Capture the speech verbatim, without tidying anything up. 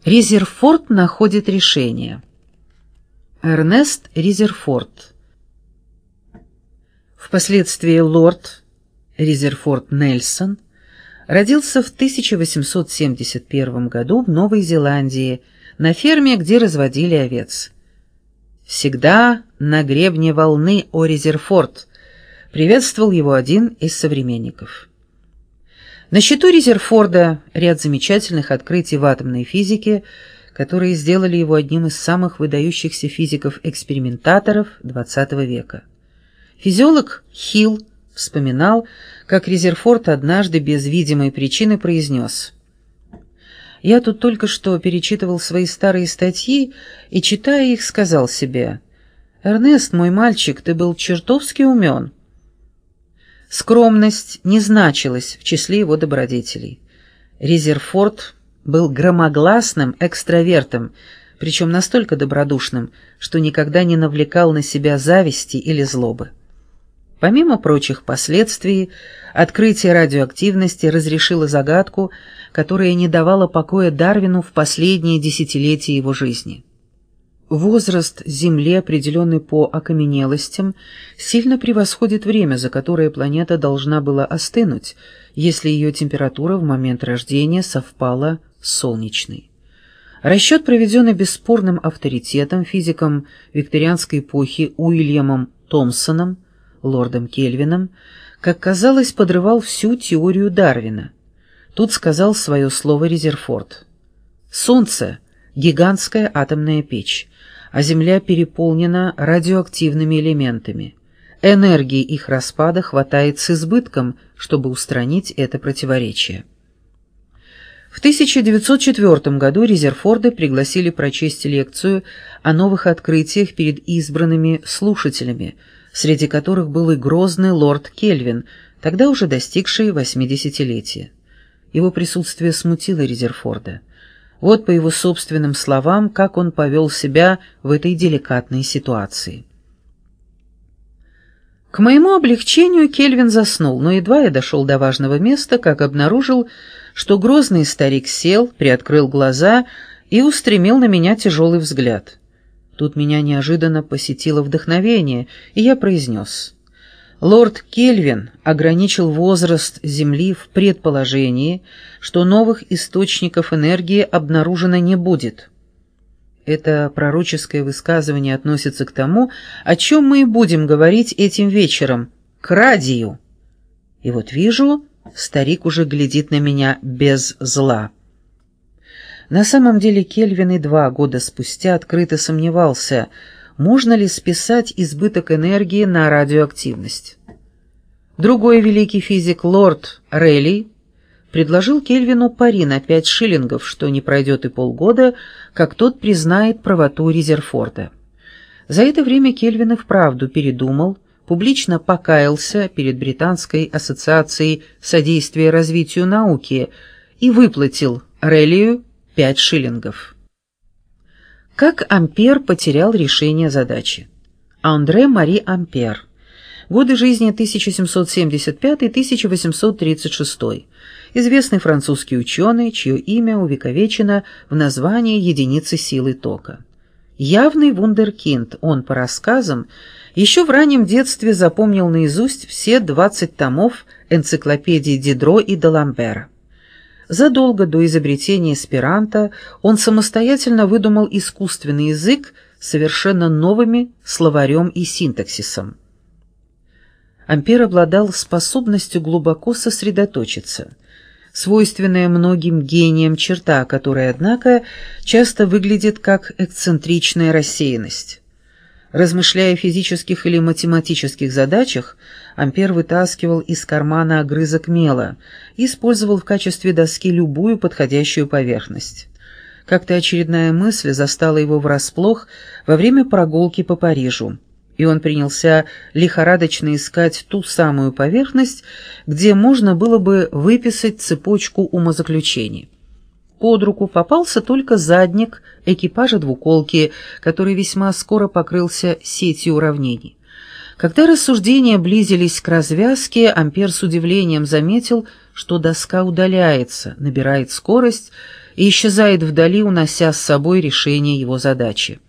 Резерфорд находит решение. Эрнест Резерфорд, впоследствии лорд Резерфорд Нельсон, родился в тысяча восемьсот семьдесят первом году в Новой Зеландии на ферме, где разводили овец. «Всегда на гребне волны, о Резерфорд», приветствовал его один из современников. На счету Резерфорда ряд замечательных открытий в атомной физике, которые сделали его одним из самых выдающихся физиков-экспериментаторов двадцатого века. Физиолог Хилл вспоминал, как Резерфорд однажды без видимой причины произнес: «Я тут только что перечитывал свои старые статьи и, читая их, сказал себе: Эрнест, мой мальчик, ты был чертовски умен». Скромность не значилась в числе его добродетелей. Резерфорд был громогласным экстравертом, причем настолько добродушным, что никогда не навлекал на себя зависти или злобы. Помимо прочих последствий, открытие радиоактивности разрешило загадку, которая не давала покоя Дарвину в последние десятилетия его жизни. Возраст Земли, определенный по окаменелостям, сильно превосходит время, за которое планета должна была остынуть, если ее температура в момент рождения совпала с солнечной. Расчет, проведенный бесспорным авторитетом, физиком викторианской эпохи Уильямом Томпсоном, лордом Кельвином, как казалось, подрывал всю теорию Дарвина. Тут сказал свое слово Резерфорд. «Солнце — гигантская атомная печь, а Земля переполнена радиоактивными элементами. Энергии их распада хватает с избытком, чтобы устранить это противоречие». В тысяча девятьсот четвёртом году Резерфорда пригласили прочесть лекцию о новых открытиях перед избранными слушателями, среди которых был и грозный лорд Кельвин, тогда уже достигший восьмидесятилетия. Его присутствие смутило Резерфорда. Вот по его собственным словам, как он повел себя в этой деликатной ситуации. К моему облегчению Кельвин заснул, но едва я дошел до важного места, как обнаружил, что грозный старик сел, приоткрыл глаза и устремил на меня тяжелый взгляд. Тут меня неожиданно посетило вдохновение, и я произнес: «Лорд Кельвин ограничил возраст Земли в предположении, что новых источников энергии обнаружено не будет». Это пророческое высказывание относится к тому, о чем мы и будем говорить этим вечером — к радию. И вот вижу, старик уже глядит на меня без зла. На самом деле Кельвин и два года спустя открыто сомневался, можно ли списать избыток энергии на радиоактивность. Другой великий физик, лорд Релли, предложил Кельвину пари на пять шиллингов, что не пройдет и полгода, как тот признает правоту Резерфорда. За это время Кельвин и вправду передумал, публично покаялся перед Британской ассоциацией содействия развитию науки и выплатил Реллию пять шиллингов. Как Ампер потерял решение задачи? Андре Мари Ампер. Годы жизни тысяча семьсот семьдесят пятый — тысяча восемьсот тридцать шестой. Известный французский ученый, чье имя увековечено в названии единицы силы тока. Явный вундеркинд, он, по рассказам, еще в раннем детстве запомнил наизусть все двадцать томов энциклопедии Дидро и Даламбера. Задолго до изобретения эсперанто он самостоятельно выдумал искусственный язык с совершенно новыми словарем и синтаксисом. Ампер обладал способностью глубоко сосредоточиться, свойственная многим гениям черта, которая, однако, часто выглядит как эксцентричная рассеянность. Размышляя о физических или математических задачах, Ампер вытаскивал из кармана огрызок мела и использовал в качестве доски любую подходящую поверхность. Как-то очередная мысль застала его врасплох во время прогулки по Парижу, и он принялся лихорадочно искать ту самую поверхность, где можно было бы выписать цепочку умозаключений. Под руку попался только задник экипажа двуколки, который весьма скоро покрылся сетью уравнений. Когда рассуждения близились к развязке, Ампер с удивлением заметил, что доска удаляется, набирает скорость и исчезает вдали, унося с собой решение его задачи.